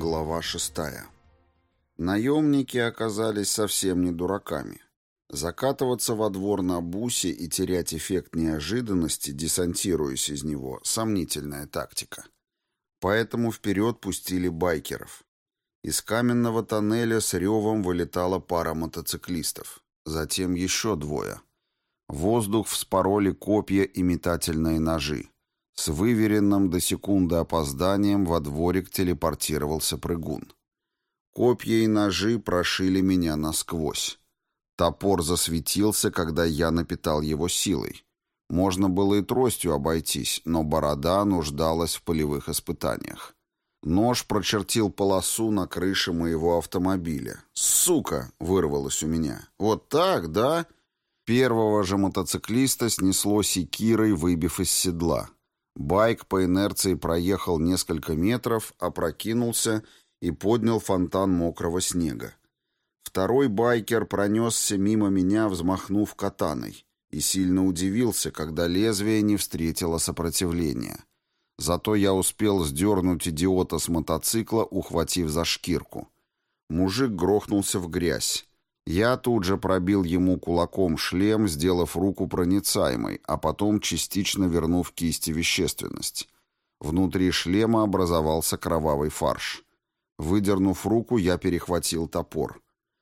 Глава 6. Наемники оказались совсем не дураками. Закатываться во двор на бусе и терять эффект неожиданности, десантируясь из него, сомнительная тактика. Поэтому вперед пустили байкеров. Из каменного тоннеля с ревом вылетала пара мотоциклистов. Затем еще двое. Воздух вспороли копья и метательные ножи. С выверенным до секунды опозданием во дворик телепортировался прыгун. Копья и ножи прошили меня насквозь. Топор засветился, когда я напитал его силой. Можно было и тростью обойтись, но борода нуждалась в полевых испытаниях. Нож прочертил полосу на крыше моего автомобиля. «Сука!» — вырвалось у меня. «Вот так, да?» Первого же мотоциклиста снесло секирой, выбив из седла. Байк по инерции проехал несколько метров, опрокинулся и поднял фонтан мокрого снега. Второй байкер пронесся мимо меня, взмахнув катаной, и сильно удивился, когда лезвие не встретило сопротивления. Зато я успел сдернуть идиота с мотоцикла, ухватив за шкирку. Мужик грохнулся в грязь. Я тут же пробил ему кулаком шлем, сделав руку проницаемой, а потом частично вернув кисти вещественность. Внутри шлема образовался кровавый фарш. Выдернув руку, я перехватил топор.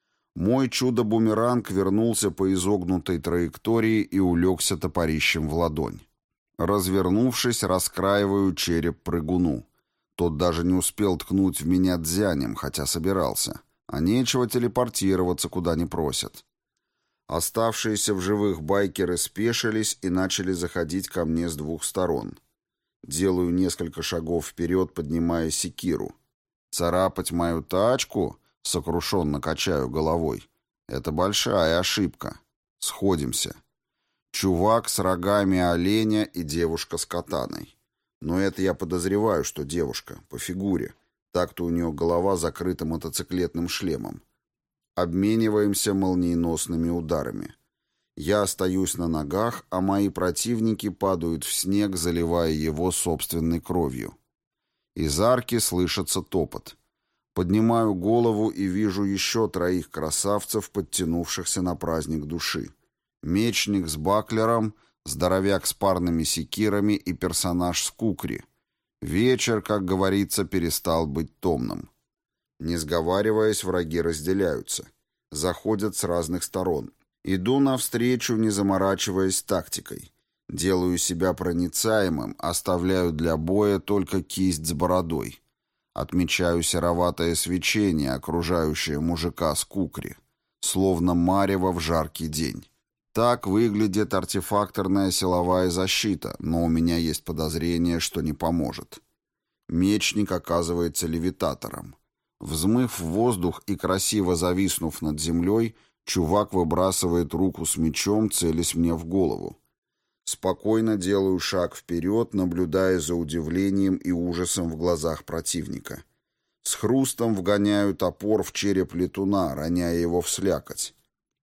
Мой чудо-бумеранг вернулся по изогнутой траектории и улегся топорищем в ладонь. Развернувшись, раскраиваю череп прыгуну. Тот даже не успел ткнуть в меня дзянем, хотя собирался. А нечего телепортироваться, куда не просят. Оставшиеся в живых байкеры спешились и начали заходить ко мне с двух сторон. Делаю несколько шагов вперед, поднимая секиру. «Царапать мою тачку?» — сокрушенно качаю головой. «Это большая ошибка. Сходимся. Чувак с рогами оленя и девушка с катаной. Но это я подозреваю, что девушка, по фигуре. Так-то у нее голова закрыта мотоциклетным шлемом. Обмениваемся молниеносными ударами. Я остаюсь на ногах, а мои противники падают в снег, заливая его собственной кровью. Из арки слышится топот. Поднимаю голову и вижу еще троих красавцев, подтянувшихся на праздник души. Мечник с баклером, здоровяк с парными секирами и персонаж с кукри. Вечер, как говорится, перестал быть томным. Не сговариваясь, враги разделяются. Заходят с разных сторон. Иду навстречу, не заморачиваясь тактикой. Делаю себя проницаемым, оставляю для боя только кисть с бородой. Отмечаю сероватое свечение, окружающее мужика с кукри, словно марево в жаркий день. Так выглядит артефакторная силовая защита, но у меня есть подозрение, что не поможет. Мечник оказывается левитатором. Взмыв в воздух и красиво зависнув над землей, чувак выбрасывает руку с мечом, целясь мне в голову. Спокойно делаю шаг вперед, наблюдая за удивлением и ужасом в глазах противника. С хрустом вгоняю топор в череп летуна, роняя его в слякоть.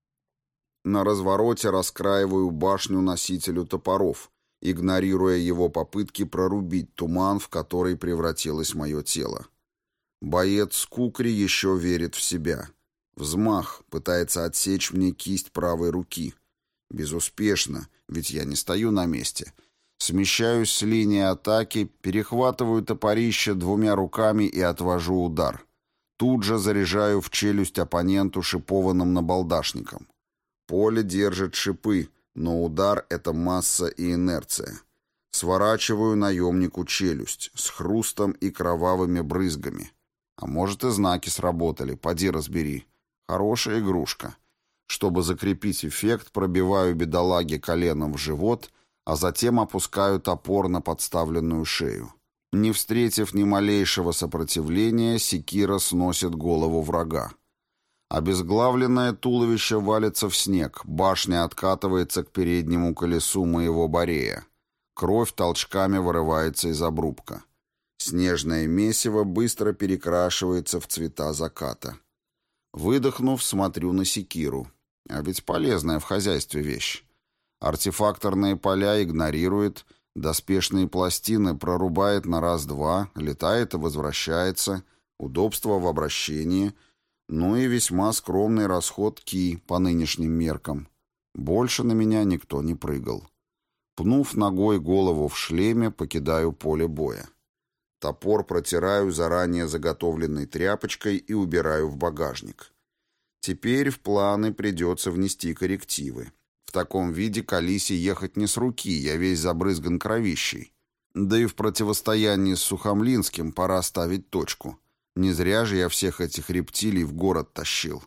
На развороте раскраиваю башню носителю топоров, игнорируя его попытки прорубить туман, в который превратилось мое тело. Боец с кукри еще верит в себя. Взмах, пытается отсечь мне кисть правой руки. Безуспешно, ведь я не стою на месте. Смещаюсь с линии атаки, перехватываю топорище двумя руками и отвожу удар. Тут же заряжаю в челюсть оппоненту шипованным набалдашником. Поле держит шипы, но удар — это масса и инерция. Сворачиваю наемнику челюсть с хрустом и кровавыми брызгами. А может, и знаки сработали, поди разбери. Хорошая игрушка. Чтобы закрепить эффект, пробиваю бедолаге коленом в живот, а затем опускаю топор на подставленную шею. Не встретив ни малейшего сопротивления, секира сносит голову врага. Обезглавленное туловище валится в снег, башня откатывается к переднему колесу моего борея. Кровь толчками вырывается из обрубка. Снежное месиво быстро перекрашивается в цвета заката. Выдохнув, смотрю на секиру. А ведь полезная в хозяйстве вещь. Артефакторные поля игнорирует, доспешные пластины прорубает на раз-два, летает и возвращается. удобство в обращении, ну и весьма скромный расход ки по нынешним меркам. Больше на меня никто не прыгал. Пнув ногой голову в шлеме, покидаю поле боя. Топор протираю заранее заготовленной тряпочкой и убираю в багажник. Теперь в планы придется внести коррективы. В таком виде к Алисе ехать не с руки, я весь забрызган кровищей. Да и в противостоянии с Сухомлинским пора ставить точку. Не зря же я всех этих рептилий в город тащил.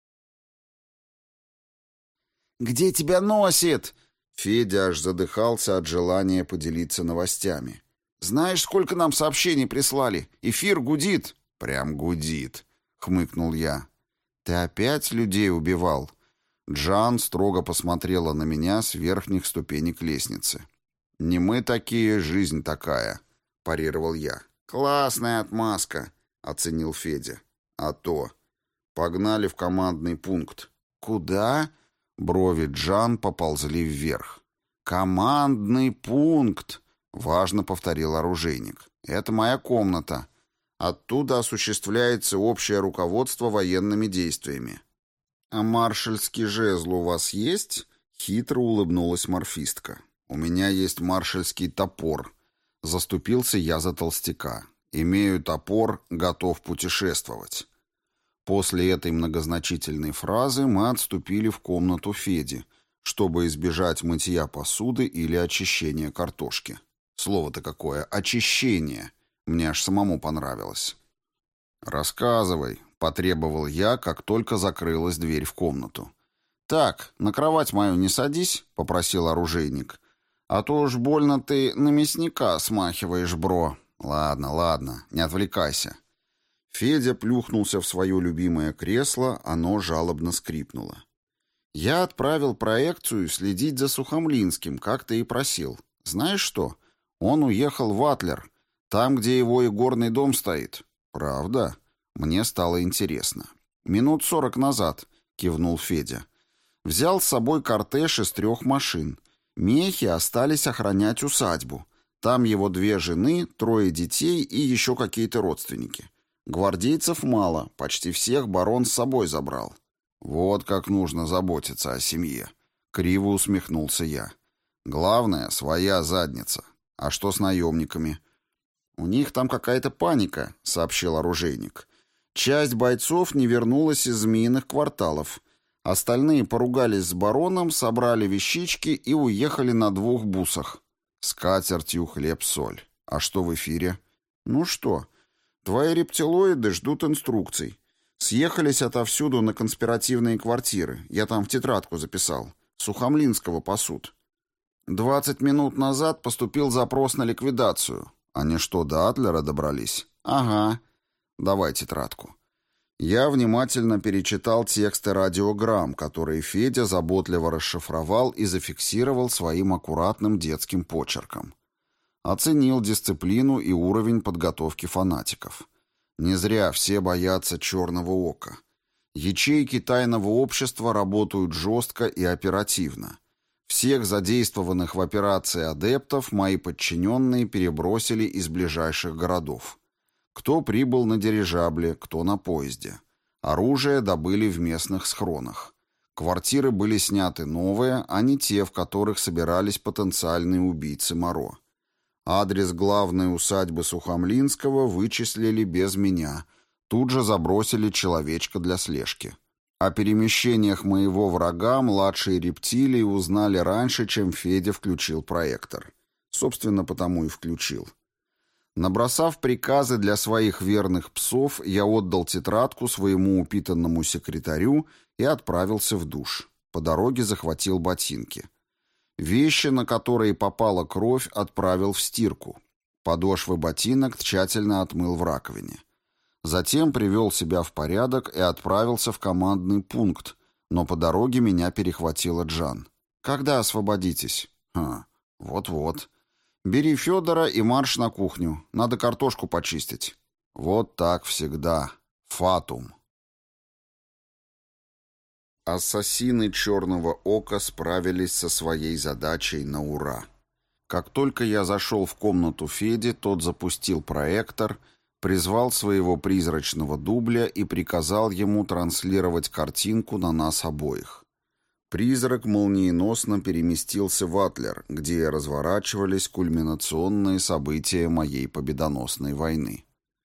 «Где тебя носит?» Федя аж задыхался от желания поделиться новостями. «Знаешь, сколько нам сообщений прислали? Эфир гудит». «Прям гудит», — хмыкнул я. «Ты опять людей убивал?» Джан строго посмотрела на меня с верхних ступенек лестницы. «Не мы такие, жизнь такая», — парировал я. «Классная отмазка», — оценил Федя. «А то. Погнали в командный пункт». «Куда?» Брови Джан поползли вверх. «Командный пункт», — важно повторил оружейник. «Это моя комната. Оттуда осуществляется общее руководство военными действиями». «А маршальский жезл у вас есть?» — хитро улыбнулась морфистка. «У меня есть маршальский топор». Заступился я за толстяка. «Имею топор, готов путешествовать». После этой многозначительной фразы мы отступили в комнату Феди, чтобы избежать мытья посуды или очищения картошки. Слово-то какое — очищение. Мне аж самому понравилось. «Рассказывай», — потребовал я, как только закрылась дверь в комнату. «Так, на кровать мою не садись», — попросил оружейник. «А то уж больно ты на мясника смахиваешь, бро». «Ладно, ладно, не отвлекайся». Федя плюхнулся в свое любимое кресло, оно жалобно скрипнуло. «Я отправил проекцию следить за Сухомлинским, как ты и просил. Знаешь что? Он уехал в Атлер, там, где его игорный дом стоит». «Правда?» Мне стало интересно. «Минут 40 назад», — кивнул Федя. «Взял с собой кортеж из 3 машин. Мехи остались охранять усадьбу. Там его 2 жены, 3 детей и еще какие-то родственники. Гвардейцев мало, почти всех барон с собой забрал». «Вот как нужно заботиться о семье», — криво усмехнулся я. «Главное — своя задница. А что с наемниками?» «У них там какая-то паника», — сообщил оружейник. «Часть бойцов не вернулась из змеиных кварталов. Остальные поругались с бароном, собрали вещички и уехали на 2 бусах. С катертью хлеб-соль. А что в эфире?» «Ну что, твои рептилоиды ждут инструкций. Съехались отовсюду на конспиративные квартиры. Я там в тетрадку записал. Сухомлинского пасут. 20 минут назад поступил запрос на ликвидацию». «Они что, до Атлера добрались?» «Ага. Давай тетрадку». Я внимательно перечитал тексты радиограмм, которые Федя заботливо расшифровал и зафиксировал своим аккуратным детским почерком. Оценил дисциплину и уровень подготовки фанатиков. Не зря все боятся черного ока. Ячейки тайного общества работают жестко и оперативно. Всех задействованных в операции адептов мои подчиненные перебросили из ближайших городов. Кто прибыл на дирижабле, кто на поезде. Оружие добыли в местных схронах. Квартиры были сняты новые, а не те, в которых собирались потенциальные убийцы Моро. Адрес главной усадьбы Сухомлинского вычислили без меня. Тут же забросили человечка для слежки. О перемещениях моего врага младшие рептилии узнали раньше, чем Федя включил проектор. Собственно, потому и включил. Набросав приказы для своих верных псов, я отдал тетрадку своему упитанному секретарю и отправился в душ. По дороге захватил ботинки. Вещи, на которые попала кровь, отправил в стирку. Подошвы ботинок тщательно отмыл в раковине. Затем привел себя в порядок и отправился в командный пункт, но по дороге меня перехватила Джан. «Когда освободитесь?» Вот-вот. Бери Федора и марш на кухню. Надо картошку почистить». Вот так всегда. Фатум. Ассасины Черного Ока справились со своей задачей на ура. Как только я зашел в комнату Феди, тот запустил проектор, призвал своего призрачного дубля и приказал ему транслировать картинку на нас обоих. Призрак молниеносно переместился в Атлер, где разворачивались кульминационные события моей победоносной войны.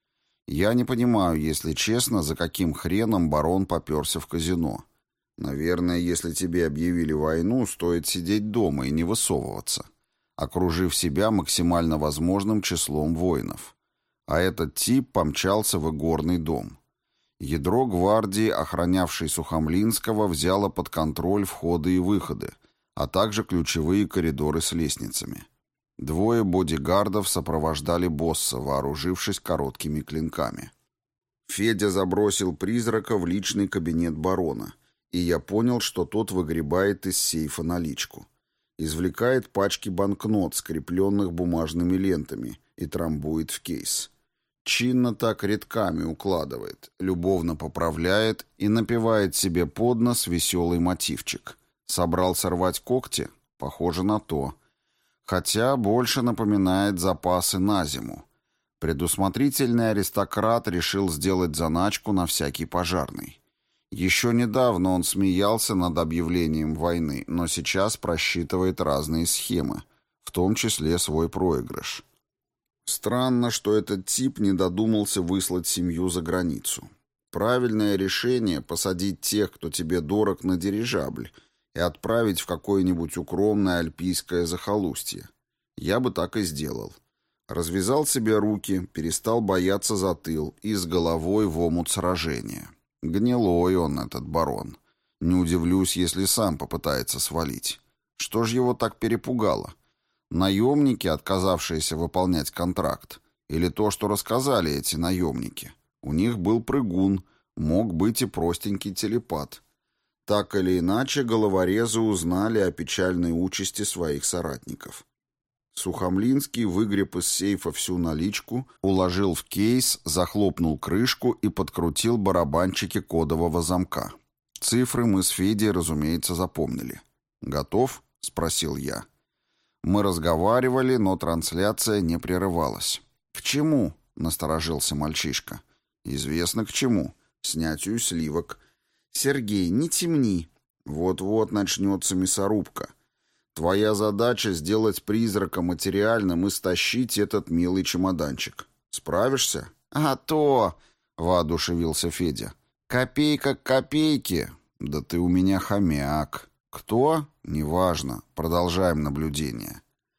Я не понимаю, если честно, за каким хреном барон попёрся в казино. Наверное, если тебе объявили войну, стоит сидеть дома и не высовываться, окружив себя максимально возможным числом воинов. А этот тип помчался в игорный дом. Ядро гвардии, охранявшей Сухомлинского, взяло под контроль входы и выходы, а также ключевые коридоры с лестницами. 2 бодигардов сопровождали босса, вооружившись короткими клинками. Федя забросил призрака в личный кабинет барона, и я понял, что тот выгребает из сейфа наличку. Извлекает пачки банкнот, скрепленных бумажными лентами, и трамбует в кейс. Чинно так рядками укладывает, любовно поправляет и напевает себе под нос веселый мотивчик. Собрался рвать когти? Похоже на то. Хотя больше напоминает запасы на зиму. Предусмотрительный аристократ решил сделать заначку на всякий пожарный. Еще недавно он смеялся над объявлением войны, но сейчас просчитывает разные схемы, в том числе свой проигрыш. Странно, что этот тип не додумался выслать семью за границу. Правильное решение — посадить тех, кто тебе дорог, на дирижабль и отправить в какое-нибудь укромное альпийское захолустье. Я бы так и сделал. Развязал себе руки, перестал бояться за тыл и с головой в омут сражения. Гнилой он, этот барон. Не удивлюсь, если сам попытается свалить. Что ж его так перепугало? Наемники, отказавшиеся выполнять контракт? Или то, что рассказали эти наемники? У них был прыгун, мог быть и простенький телепат. Так или иначе, головорезы узнали о печальной участи своих соратников. Сухомлинский выгреб из сейфа всю наличку, уложил в кейс, захлопнул крышку и подкрутил барабанчики кодового замка. Цифры мы с Федей, разумеется, запомнили. «Готов?» — спросил я. Мы разговаривали, но трансляция не прерывалась. «К чему?» — насторожился мальчишка. «Известно к чему. Снятию сливок». «Сергей, не темни. Вот-вот начнется мясорубка. Твоя задача — сделать призрака материальным и стащить этот милый чемоданчик. Справишься?» «А то!» — воодушевился Федя. «Копейка к копейке!» «Да ты у меня хомяк!» «Кто?» «Неважно. Продолжаем наблюдение».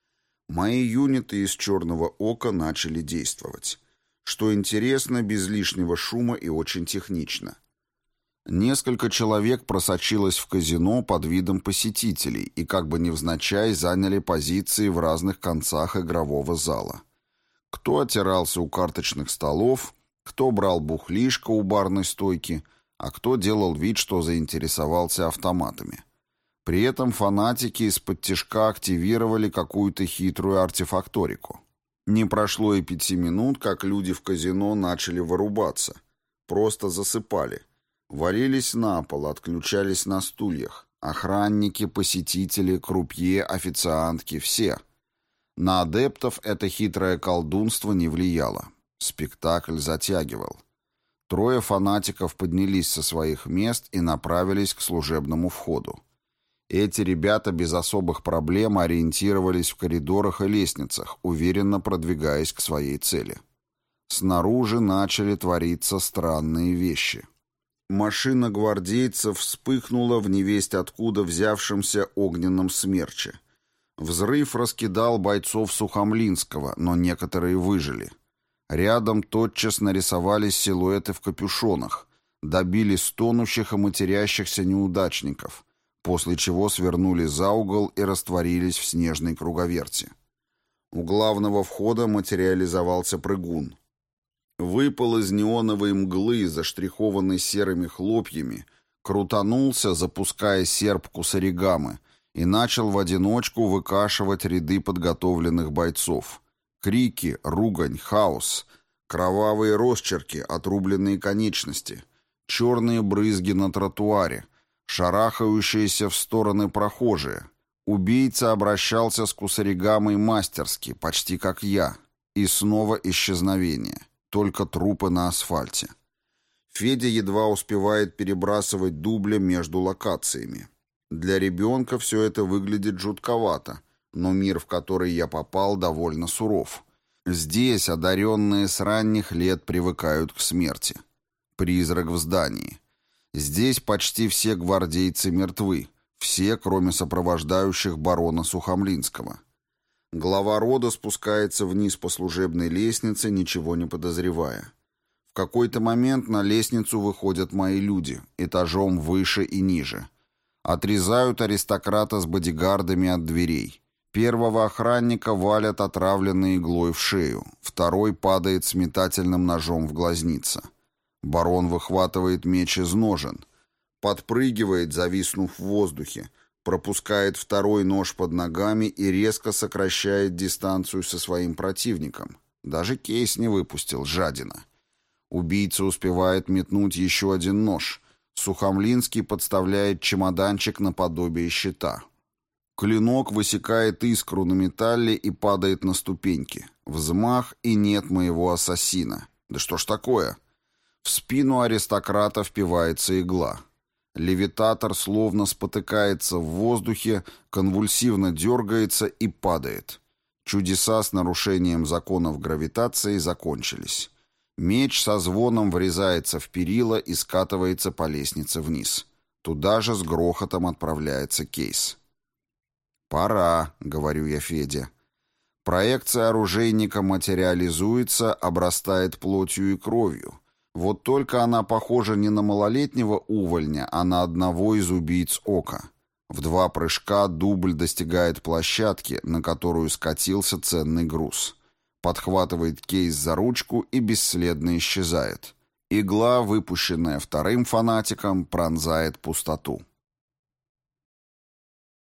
Мои юниты из «Черного ока» начали действовать. Что интересно, без лишнего шума и очень технично. Несколько человек просочилось в казино под видом посетителей и как бы невзначай заняли позиции в разных концах игрового зала. Кто отирался у карточных столов, кто брал бухлишко у барной стойки, а кто делал вид, что заинтересовался автоматами. При этом фанатики из-под тишка активировали какую-то хитрую артефакторику. Не прошло и 5 минут, как люди в казино начали вырубаться. Просто засыпали. Валились на пол, отключались на стульях. Охранники, посетители, крупье, официантки — все. На адептов это хитрое колдунство не влияло. Спектакль затягивал. 3 фанатиков поднялись со своих мест и направились к служебному входу. Эти ребята без особых проблем ориентировались в коридорах и лестницах, уверенно продвигаясь к своей цели. Снаружи начали твориться странные вещи. Машина гвардейцев вспыхнула в невесть откуда взявшемся огненном смерче. Взрыв раскидал бойцов Сухомлинского, но некоторые выжили. Рядом тотчас нарисовались силуэты в капюшонах, добили стонущих и матерящихся неудачников, после чего свернули за угол и растворились в снежной круговерти. У главного входа материализовался прыгун. Выпал из неоновой мглы, заштрихованной серыми хлопьями, крутанулся, запуская серп кусаригамы, и начал в одиночку выкашивать ряды подготовленных бойцов. Крики, ругань, хаос, кровавые росчерки, отрубленные конечности, черные брызги на тротуаре, шарахающиеся в стороны прохожие. Убийца обращался с кусаригамой мастерски, почти как я. И снова исчезновение. только трупы на асфальте. Федя едва успевает перебрасывать дубли между локациями. Для ребенка все это выглядит жутковато, но мир, в который я попал, довольно суров. Здесь одаренные с ранних лет привыкают к смерти. Призрак в здании. Здесь почти все гвардейцы мертвы, все, кроме сопровождающих барона Сухомлинского. Глава рода спускается вниз по служебной лестнице, ничего не подозревая. В какой-то момент на лестницу выходят мои люди, этажом выше и ниже. Отрезают аристократа с бодигардами от дверей. Первого охранника валят отравленной иглой в шею, второй падает с метательным ножом в глазнице. Барон выхватывает меч из ножен, подпрыгивает, зависнув в воздухе, пропускает второй нож под ногами и резко сокращает дистанцию со своим противником. Даже кейс не выпустил, жадина. Убийца успевает метнуть еще один нож. Сухомлинский подставляет чемоданчик наподобие щита. Клинок высекает искру на металле и падает на ступеньки. Взмах, и нет моего ассасина. Да что ж такое? В спину аристократа впивается игла. Левитатор словно спотыкается в воздухе, конвульсивно дергается и падает. Чудеса с нарушением законов гравитации закончились. Меч со звоном врезается в перила и скатывается по лестнице вниз. Туда же с грохотом отправляется кейс. «Пора», — говорю я Феде. Проекция оружейника материализуется, обрастает плотью и кровью. Вот только она похожа не на малолетнего увольня, а на одного из убийц Ока. В 2 прыжка дубль достигает площадки, на которую скатился ценный груз. Подхватывает кейс за ручку и бесследно исчезает. Игла, выпущенная вторым фанатиком, пронзает пустоту.